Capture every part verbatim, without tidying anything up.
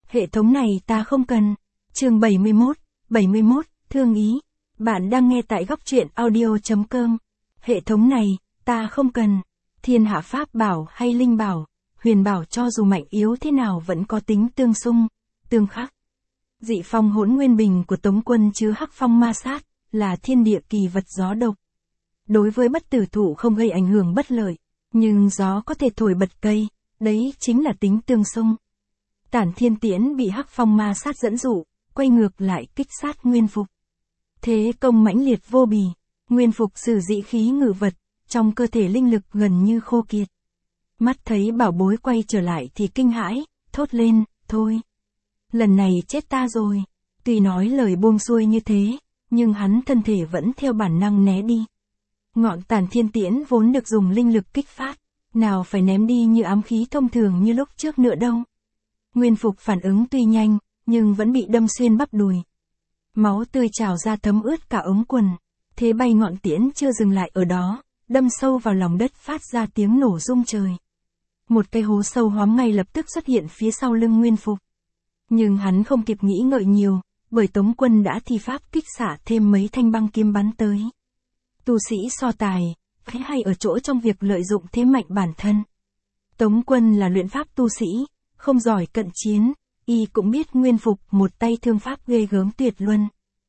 Hệ thống này ta không cần. Chương bảy mươi mốt, bảy mươi mốt, thương ý. Bạn đang nghe tại góc truyện audio chấm com. Hệ thống này, ta không cần. Thiên hạ pháp bảo hay linh bảo, huyền bảo cho dù mạnh yếu thế nào vẫn có tính tương xung, tương khắc. Dị phong hỗn nguyên bình của Tống Quân chứa hắc phong ma sát, là thiên địa kỳ vật gió độc. Đối với bất tử thụ không gây ảnh hưởng bất lợi, nhưng gió có thể thổi bật cây, đấy chính là tính tương xung. Tản Thiên Tiễn bị hắc phong ma sát dẫn dụ, quay ngược lại kích sát Nguyên Phục. Thế công mãnh liệt vô bì, Nguyên Phục sử dị khí ngự vật, trong cơ thể linh lực gần như khô kiệt. Mắt thấy bảo bối quay trở lại thì kinh hãi, thốt lên, thôi. Lần này chết ta rồi. Tuy nói lời buông xuôi như thế, nhưng hắn thân thể vẫn theo bản năng né đi. Ngọn Tản Thiên Tiễn vốn được dùng linh lực kích phát, nào phải ném đi như ám khí thông thường như lúc trước nữa đâu. Nguyên Phục phản ứng tuy nhanh, nhưng vẫn bị đâm xuyên bắp đùi. Máu tươi trào ra thấm ướt cả ống quần. Thế bay ngọn tiễn chưa dừng lại ở đó, đâm sâu vào lòng đất phát ra tiếng nổ rung trời. Một cái hố sâu hoắm ngay lập tức xuất hiện phía sau lưng Nguyên Phục. Nhưng hắn không kịp nghĩ ngợi nhiều, bởi Tống Quân đã thi pháp kích xả thêm mấy thanh băng kiếm bắn tới. Tu sĩ so tài, phải hay ở chỗ trong việc lợi dụng thế mạnh bản thân. Tống Quân là luyện pháp tu sĩ, không giỏi cận chiến, y cũng biết Nguyên Phục một tay thương pháp ghê gớm tuyệt luân.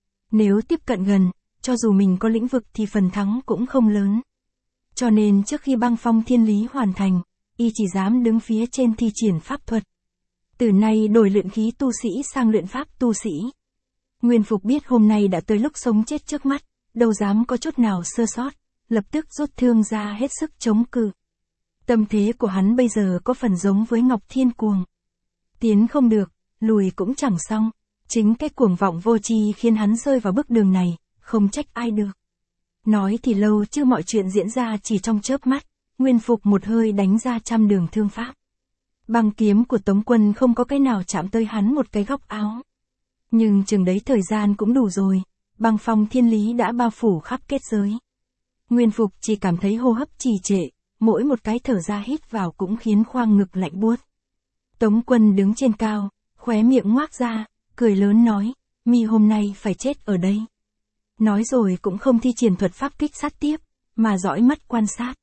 Nếu tiếp cận gần, cho dù mình có lĩnh vực thì phần thắng cũng không lớn. Cho nên trước khi băng phong thiên lý hoàn thành, y chỉ dám đứng phía trên thi triển pháp thuật. Từ nay đổi luyện khí tu sĩ sang luyện pháp tu sĩ. Nguyên Phục biết hôm nay đã tới lúc sống chết trước mắt, đâu dám có chút nào sơ sót, lập tức rút thương ra hết sức chống cự. Tâm thế của hắn bây giờ có phần giống với Ngọc Thiên Cuồng. Tiến không được, lùi cũng chẳng xong, chính cái cuồng vọng vô tri khiến hắn rơi vào bước đường này, không trách ai được. Nói thì lâu chứ mọi chuyện diễn ra chỉ trong chớp mắt, Nguyên Phục một hơi đánh ra trăm đường thương pháp. Băng kiếm của Tống Quân không có cái nào chạm tới hắn một cái góc áo. Nhưng chừng đấy thời gian cũng đủ rồi, băng phong thiên lý đã bao phủ khắp kết giới. Nguyên Phục chỉ cảm thấy hô hấp trì trệ, mỗi một cái thở ra hít vào cũng khiến khoang ngực lạnh buốt. Tống Quân đứng trên cao, khóe miệng ngoác ra, cười lớn nói, mi hôm nay phải chết ở đây. Nói rồi cũng không thi triển thuật pháp kích sát tiếp, mà dõi mắt quan sát.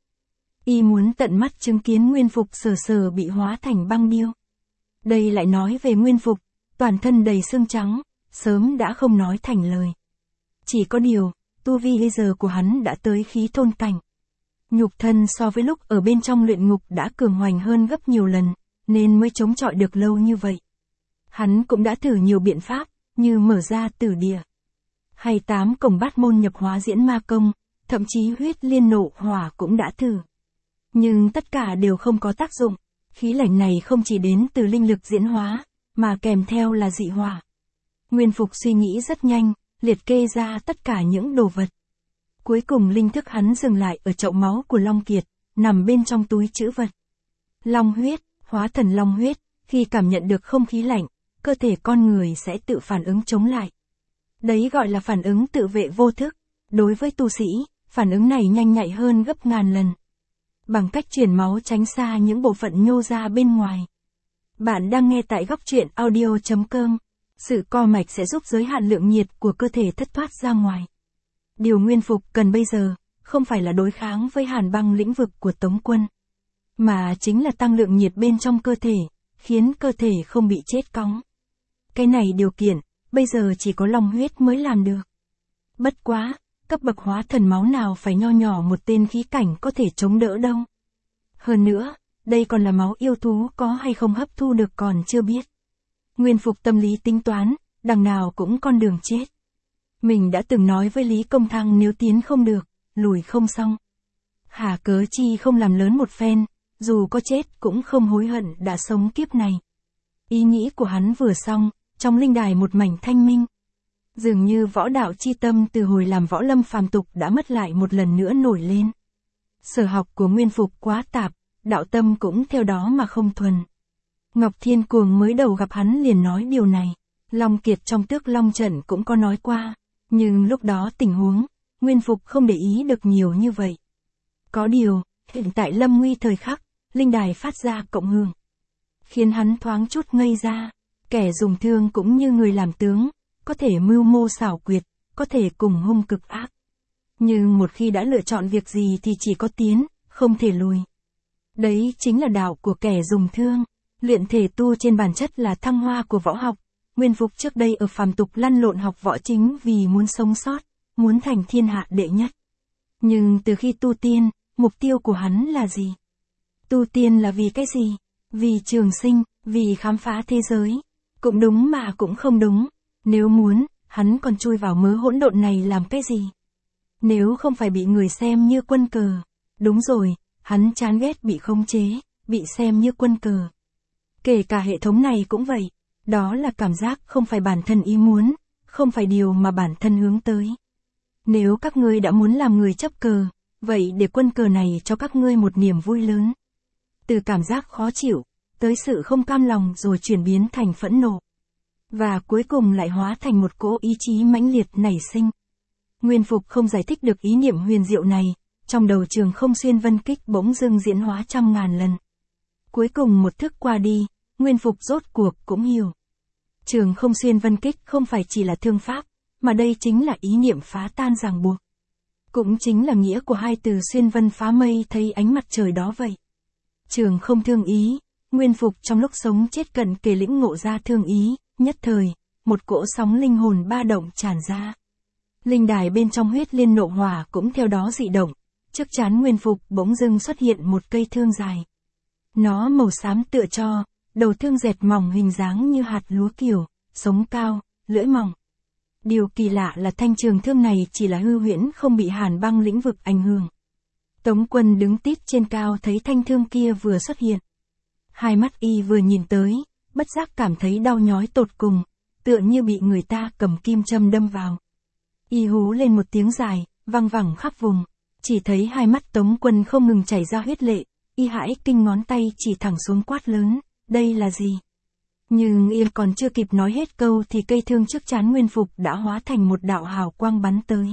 Y muốn tận mắt chứng kiến Nguyên Phục sờ sờ bị hóa thành băng điêu. Đây lại nói về Nguyên Phục, toàn thân đầy xương trắng, sớm đã không nói thành lời. Chỉ có điều, tu vi bây giờ của hắn đã tới khí thôn cảnh. Nhục thân so với lúc ở bên trong luyện ngục đã cường hoành hơn gấp nhiều lần, nên mới chống chọi được lâu như vậy. Hắn cũng đã thử nhiều biện pháp, như mở ra tử địa, hay tám cổng bát môn nhập hóa diễn ma công, thậm chí huyết liên nộ hỏa cũng đã thử. Nhưng tất cả đều không có tác dụng, khí lạnh này không chỉ đến từ linh lực diễn hóa, mà kèm theo là dị hỏa. Nguyên Phục suy nghĩ rất nhanh, liệt kê ra tất cả những đồ vật. Cuối cùng linh thức hắn dừng lại ở chậu máu của Long Kiệt, nằm bên trong túi trữ vật. Long huyết, hóa thần long huyết, khi cảm nhận được không khí lạnh, cơ thể con người sẽ tự phản ứng chống lại. Đấy gọi là phản ứng tự vệ vô thức. Đối với tu sĩ, phản ứng này nhanh nhạy hơn gấp ngàn lần. Bằng cách chuyển máu tránh xa những bộ phận nhô ra bên ngoài. Bạn đang nghe tại góc truyện audio chấm com. Sự co mạch sẽ giúp giới hạn lượng nhiệt của cơ thể thất thoát ra ngoài. Điều Nguyên Phục cần bây giờ, không phải là đối kháng với hàn băng lĩnh vực của Tống Quân, mà chính là tăng lượng nhiệt bên trong cơ thể, khiến cơ thể không bị chết cóng. Cái này điều kiện, bây giờ chỉ có long huyết mới làm được. Bất quá, cấp bậc hóa thần máu nào phải nho nhỏ một tên khí cảnh có thể chống đỡ đâu. Hơn nữa, đây còn là máu yêu thú, có hay không hấp thu được còn chưa biết. Nguyên Phục tâm lý tính toán, đằng nào cũng con đường chết. Mình đã từng nói với Lý Công Thăng nếu tiến không được, lùi không xong. Hà cớ chi không làm lớn một phen, dù có chết cũng không hối hận đã sống kiếp này. Ý nghĩ của hắn vừa xong, trong linh đài một mảnh thanh minh. Dường như võ đạo chi tâm từ hồi làm võ lâm phàm tục đã mất lại một lần nữa nổi lên. Sở học của Nguyên Phục quá tạp, đạo tâm cũng theo đó mà không thuần. Ngọc Thiên Cuồng mới đầu gặp hắn liền nói điều này. Long Kiệt trong Tước Long Trận cũng có nói qua, nhưng lúc đó tình huống, Nguyên Phục không để ý được nhiều như vậy. Có điều, hiện tại lâm nguy thời khắc, linh đài phát ra cộng hưởng, khiến hắn thoáng chút ngây ra. Kẻ dùng thương cũng như người làm tướng, có thể mưu mô xảo quyệt, có thể cùng hung cực ác. Nhưng một khi đã lựa chọn việc gì thì chỉ có tiến, không thể lùi. Đấy chính là đạo của kẻ dùng thương. Luyện thể tu trên bản chất là thăng hoa của võ học. Nguyên Phục trước đây ở phàm tục lăn lộn học võ chính vì muốn sống sót, muốn thành thiên hạ đệ nhất. Nhưng từ khi tu tiên, mục tiêu của hắn là gì? Tu tiên là vì cái gì? Vì trường sinh, vì khám phá thế giới. Cũng đúng mà cũng không đúng. Nếu muốn, hắn còn chui vào mớ hỗn độn này làm cái gì? Nếu không phải bị người xem như quân cờ. Đúng rồi, hắn chán ghét bị khống chế, bị xem như quân cờ. Kể cả hệ thống này cũng vậy. Đó là cảm giác không phải bản thân ý muốn, không phải điều mà bản thân hướng tới. Nếu các ngươi đã muốn làm người chấp cờ, vậy để quân cờ này cho các ngươi một niềm vui lớn. Từ cảm giác khó chịu, tới sự không cam lòng rồi chuyển biến thành phẫn nộ. Và cuối cùng lại hóa thành một cỗ ý chí mãnh liệt nảy sinh. Nguyên Phục không giải thích được ý niệm huyền diệu này, trong đầu Trường Không Xuyên Vân Kích bỗng dưng diễn hóa trăm ngàn lần. Cuối cùng một thức qua đi, Nguyên Phục rốt cuộc cũng hiểu. Trường Không Xuyên Vân Kích không phải chỉ là thương pháp, mà đây chính là ý niệm phá tan ràng buộc. Cũng chính là nghĩa của hai từ xuyên vân phá mây thấy ánh mặt trời đó vậy. Trường không thương ý, Nguyên Phục trong lúc sống chết cận kề lĩnh ngộ ra thương ý, nhất thời, một cỗ sóng linh hồn ba động tràn ra. Linh đài bên trong huyết liên nộ hỏa cũng theo đó dị động, trước trán Nguyên Phục bỗng dưng xuất hiện một cây thương dài. Nó màu xám tựa tro, đầu thương dẹt mỏng hình dáng như hạt lúa kiểu, sống cao, lưỡi mỏng. Điều kỳ lạ là thanh trường thương này chỉ là hư huyễn không bị hàn băng lĩnh vực ảnh hưởng. Tống Quân đứng tít trên cao thấy thanh thương kia vừa xuất hiện. Hai mắt y vừa nhìn tới, bất giác cảm thấy đau nhói tột cùng, tựa như bị người ta cầm kim châm đâm vào. Y hú lên một tiếng dài, vang vẳng khắp vùng, chỉ thấy hai mắt Tống Quân không ngừng chảy ra huyết lệ, y hãi kinh ngón tay chỉ thẳng xuống quát lớn, đây là gì? Nhưng y còn chưa kịp nói hết câu thì cây thương trước trán Nguyên Phục đã hóa thành một đạo hào quang bắn tới.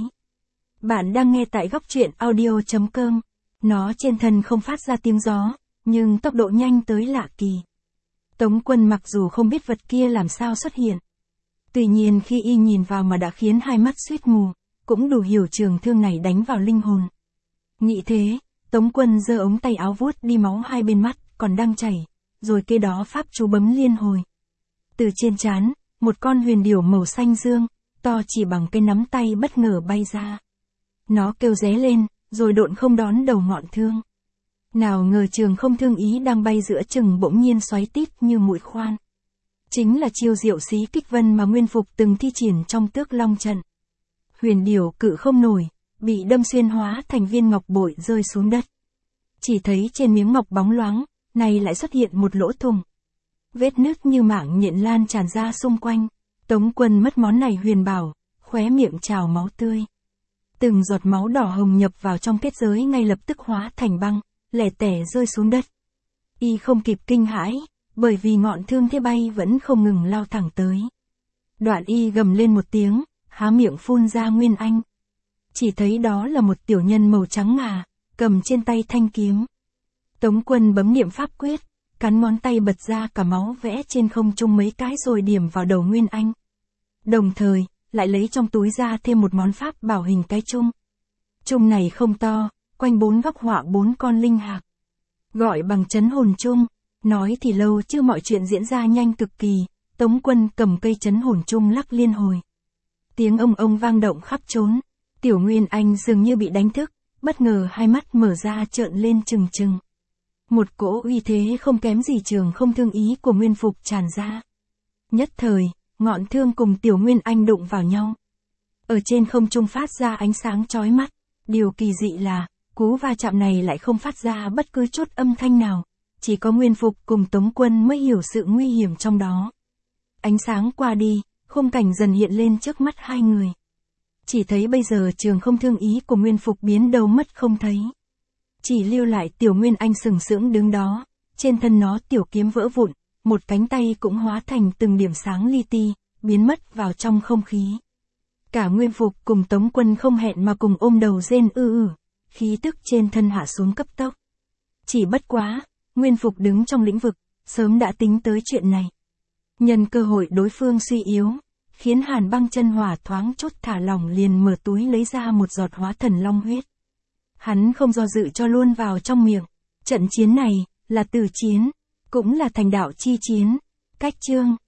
Bạn đang nghe tại góc truyện audio chấm com. Nó trên thân không phát ra tiếng gió, nhưng tốc độ nhanh tới lạ kỳ. Tống Quân mặc dù không biết vật kia làm sao xuất hiện. Tuy nhiên khi y nhìn vào mà đã khiến hai mắt suýt mù, cũng đủ hiểu trường thương này đánh vào linh hồn. Nghĩ thế, Tống Quân giơ ống tay áo vuốt đi máu hai bên mắt còn đang chảy, rồi kế đó pháp chú bấm liên hồi. Từ trên trán, một con huyền điểu màu xanh dương, to chỉ bằng cái nắm tay bất ngờ bay ra. Nó kêu ré lên, rồi độn không đón đầu ngọn thương. Nào ngờ Trường Không thương ý đang bay giữa chừng bỗng nhiên xoáy tít như mũi khoan. Chính là chiêu diệu xí kích vân mà Nguyên Phục từng thi triển trong Tước Long trận. Huyền điểu cự không nổi, bị đâm xuyên hóa thành viên ngọc bội rơi xuống đất. Chỉ thấy trên miếng ngọc bóng loáng, này lại xuất hiện một lỗ thủng. Vết nứt như mảng nhện lan tràn ra xung quanh. Tống Quân mất món này huyền bảo, khóe miệng trào máu tươi. Từng giọt máu đỏ hồng nhập vào trong kết giới ngay lập tức hóa thành băng, lẻ tẻ rơi xuống đất. Y không kịp kinh hãi, bởi vì ngọn thương thế bay vẫn không ngừng lao thẳng tới. Đoạn y gầm lên một tiếng, há miệng phun ra nguyên anh. Chỉ thấy đó là một tiểu nhân màu trắng ngà, cầm trên tay thanh kiếm. Tống Quân bấm niệm pháp quyết, cắn ngón tay bật ra cả máu vẽ trên không trung mấy cái rồi điểm vào đầu nguyên anh. Đồng thời, lại lấy trong túi ra thêm một món pháp bảo hình cái chung. Chung này không to, quanh bốn góc họa bốn con linh hạc. Gọi bằng chấn hồn chung, nói thì lâu chứ mọi chuyện diễn ra nhanh cực kỳ, Tống Quân cầm cây chấn hồn chung lắc liên hồi. Tiếng ông ông vang động khắp trốn, tiểu Nguyên Anh dường như bị đánh thức, bất ngờ hai mắt mở ra trợn lên trừng trừng. Một cỗ uy thế không kém gì Trường Không thương ý của Nguyên Phục tràn ra. Nhất thời, ngọn thương cùng tiểu Nguyên Anh đụng vào nhau. Ở trên không trung phát ra ánh sáng chói mắt, điều kỳ dị là, cú va chạm này lại không phát ra bất cứ chút âm thanh nào, chỉ có Nguyên Phục cùng Tống Quân mới hiểu sự nguy hiểm trong đó. Ánh sáng qua đi, khung cảnh dần hiện lên trước mắt hai người. Chỉ thấy bây giờ Trường Không thương ý của Nguyên Phục biến đâu mất không thấy. Chỉ lưu lại tiểu Nguyên Anh sừng sững đứng đó, trên thân nó tiểu kiếm vỡ vụn, một cánh tay cũng hóa thành từng điểm sáng li ti, biến mất vào trong không khí. Cả Nguyên Phục cùng Tống Quân không hẹn mà cùng ôm đầu rên ư ử, khí tức trên thân hạ xuống cấp tốc. Chỉ bất quá, Nguyên Phục đứng trong lĩnh vực, sớm đã tính tới chuyện này. Nhân cơ hội đối phương suy yếu, khiến Hàn Băng Chân Hỏa thoáng chút thả lỏng liền mở túi lấy ra một giọt hóa thần long huyết. Hắn không do dự cho luôn vào trong miệng. Trận chiến này, là tử chiến, cũng là thành đạo chi chiến. Cách chương